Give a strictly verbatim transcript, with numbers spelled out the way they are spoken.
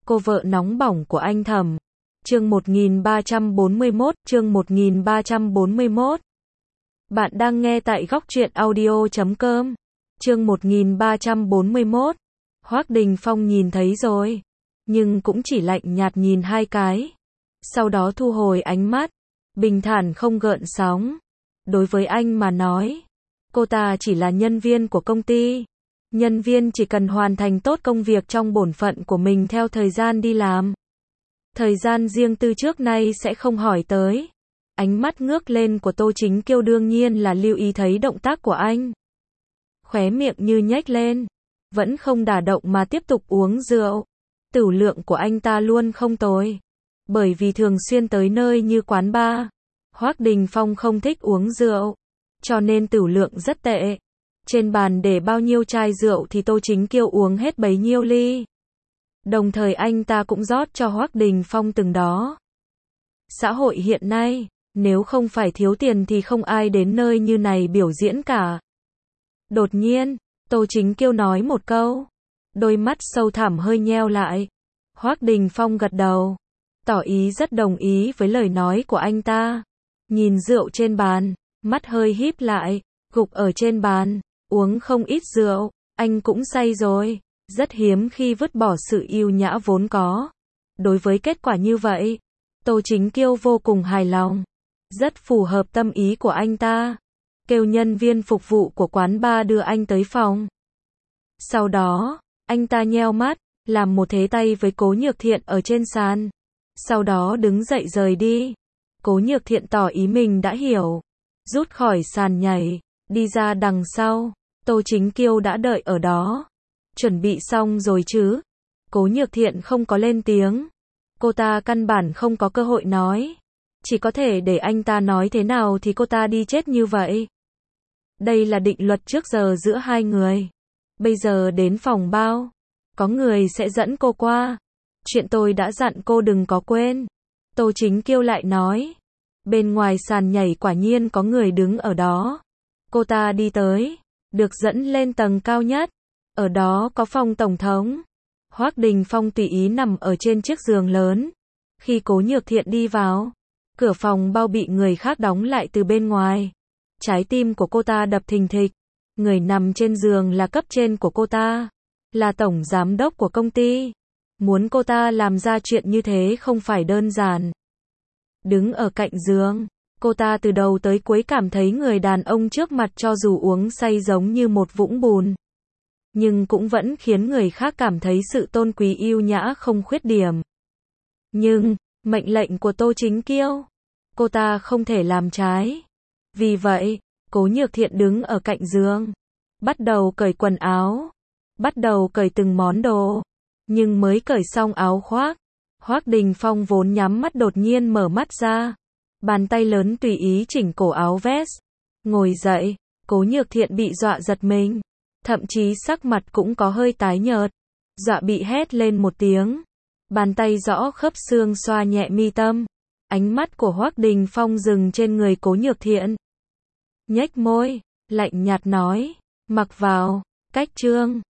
cô vợ nóng bỏng của anh Thẩm. Chương một nghìn ba trăm bốn mươi mốt, chương một nghìn ba trăm bốn mươi mốt. Bạn đang nghe tại góc truyện audio chấm com. Chương một nghìn ba trăm bốn mươi mốt. Hoắc Đình Phong nhìn thấy rồi, nhưng cũng chỉ lạnh nhạt nhìn hai cái. Sau đó thu hồi ánh mắt, bình thản không gợn sóng. Đối với anh mà nói, cô ta chỉ là nhân viên của công ty. Nhân viên chỉ cần hoàn thành tốt công việc trong bổn phận của mình theo thời gian đi làm. Thời gian riêng tư trước nay sẽ không hỏi tới. Ánh mắt ngước lên của Tô Chính Kiêu đương nhiên là lưu ý thấy động tác của anh. Khóe miệng như nhếch lên, vẫn không đả động mà tiếp tục uống rượu. Tửu lượng của anh ta luôn không tồi, bởi vì thường xuyên tới nơi như quán bar. Hoắc Đình Phong không thích uống rượu, cho nên tửu lượng rất tệ. Trên bàn để bao nhiêu chai rượu thì Tô Chính Kiêu uống hết bấy nhiêu ly. Đồng thời anh ta cũng rót cho Hoắc Đình Phong từng đó. Xã hội hiện nay, nếu không phải thiếu tiền thì không ai đến nơi như này biểu diễn cả. Đột nhiên, Tô Chính Kiêu nói một câu. Đôi mắt sâu thẳm hơi nheo lại. Hoắc Đình Phong gật đầu, tỏ ý rất đồng ý với lời nói của anh ta. Nhìn rượu trên bàn, mắt hơi híp lại, gục ở trên bàn, uống không ít rượu, anh cũng say rồi. Rất hiếm khi vứt bỏ sự yêu nhã vốn có. Đối với kết quả như vậy, Tô Chính Kiêu vô cùng hài lòng. Rất phù hợp tâm ý của anh ta. Kêu nhân viên phục vụ của quán bar đưa anh tới phòng. Sau đó, anh ta nheo mắt, làm một thế tay với Cố Nhược Thiện ở trên sàn. Sau đó đứng dậy rời đi. Cố Nhược Thiện tỏ ý mình đã hiểu. Rút khỏi sàn nhảy, đi ra đằng sau. Tô Chính Kiêu đã đợi ở đó. Chuẩn bị xong rồi chứ? Cố Nhược Thiện không có lên tiếng. Cô ta căn bản không có cơ hội nói. Chỉ có thể để anh ta nói thế nào thì cô ta đi chết như vậy. Đây là định luật trước giờ giữa hai người. Bây giờ đến phòng bao, có người sẽ dẫn cô qua. Chuyện tôi đã dặn cô đừng có quên. Tô Chính Kiêu lại nói. Bên ngoài sàn nhảy quả nhiên có người đứng ở đó. Cô ta đi tới, được dẫn lên tầng cao nhất. Ở đó có phòng tổng thống. Hoắc Đình Phong tùy ý nằm ở trên chiếc giường lớn. Khi Cố Nhược Thiện đi vào, cửa phòng bao bị người khác đóng lại từ bên ngoài. Trái tim của cô ta đập thình thịch. Người nằm trên giường là cấp trên của cô ta, là tổng giám đốc của công ty. Muốn cô ta làm ra chuyện như thế không phải đơn giản. Đứng ở cạnh giường, cô ta từ đầu tới cuối cảm thấy người đàn ông trước mặt cho dù uống say giống như một vũng bùn, nhưng cũng vẫn khiến người khác cảm thấy sự tôn quý yêu nhã không khuyết điểm. Nhưng, mệnh lệnh của Tô Chính Kiêu, cô ta không thể làm trái. Vì vậy, Cố Nhược Thiện đứng ở cạnh giường, bắt đầu cởi quần áo, bắt đầu cởi từng món đồ. Nhưng mới cởi xong áo khoác, Hoắc Đình Phong vốn nhắm mắt đột nhiên mở mắt ra. Bàn tay lớn tùy ý chỉnh cổ áo vest. Ngồi dậy, Cố Nhược Thiện bị dọa giật mình. Thậm chí sắc mặt cũng có hơi tái nhợt. Dọa bị hét lên một tiếng. Bàn tay rõ khớp xương xoa nhẹ mi tâm. Ánh mắt của Hoắc Đình Phong dừng trên người Cố Nhược Thiện. Nhếch môi, lạnh nhạt nói. Mặc vào, cách trương.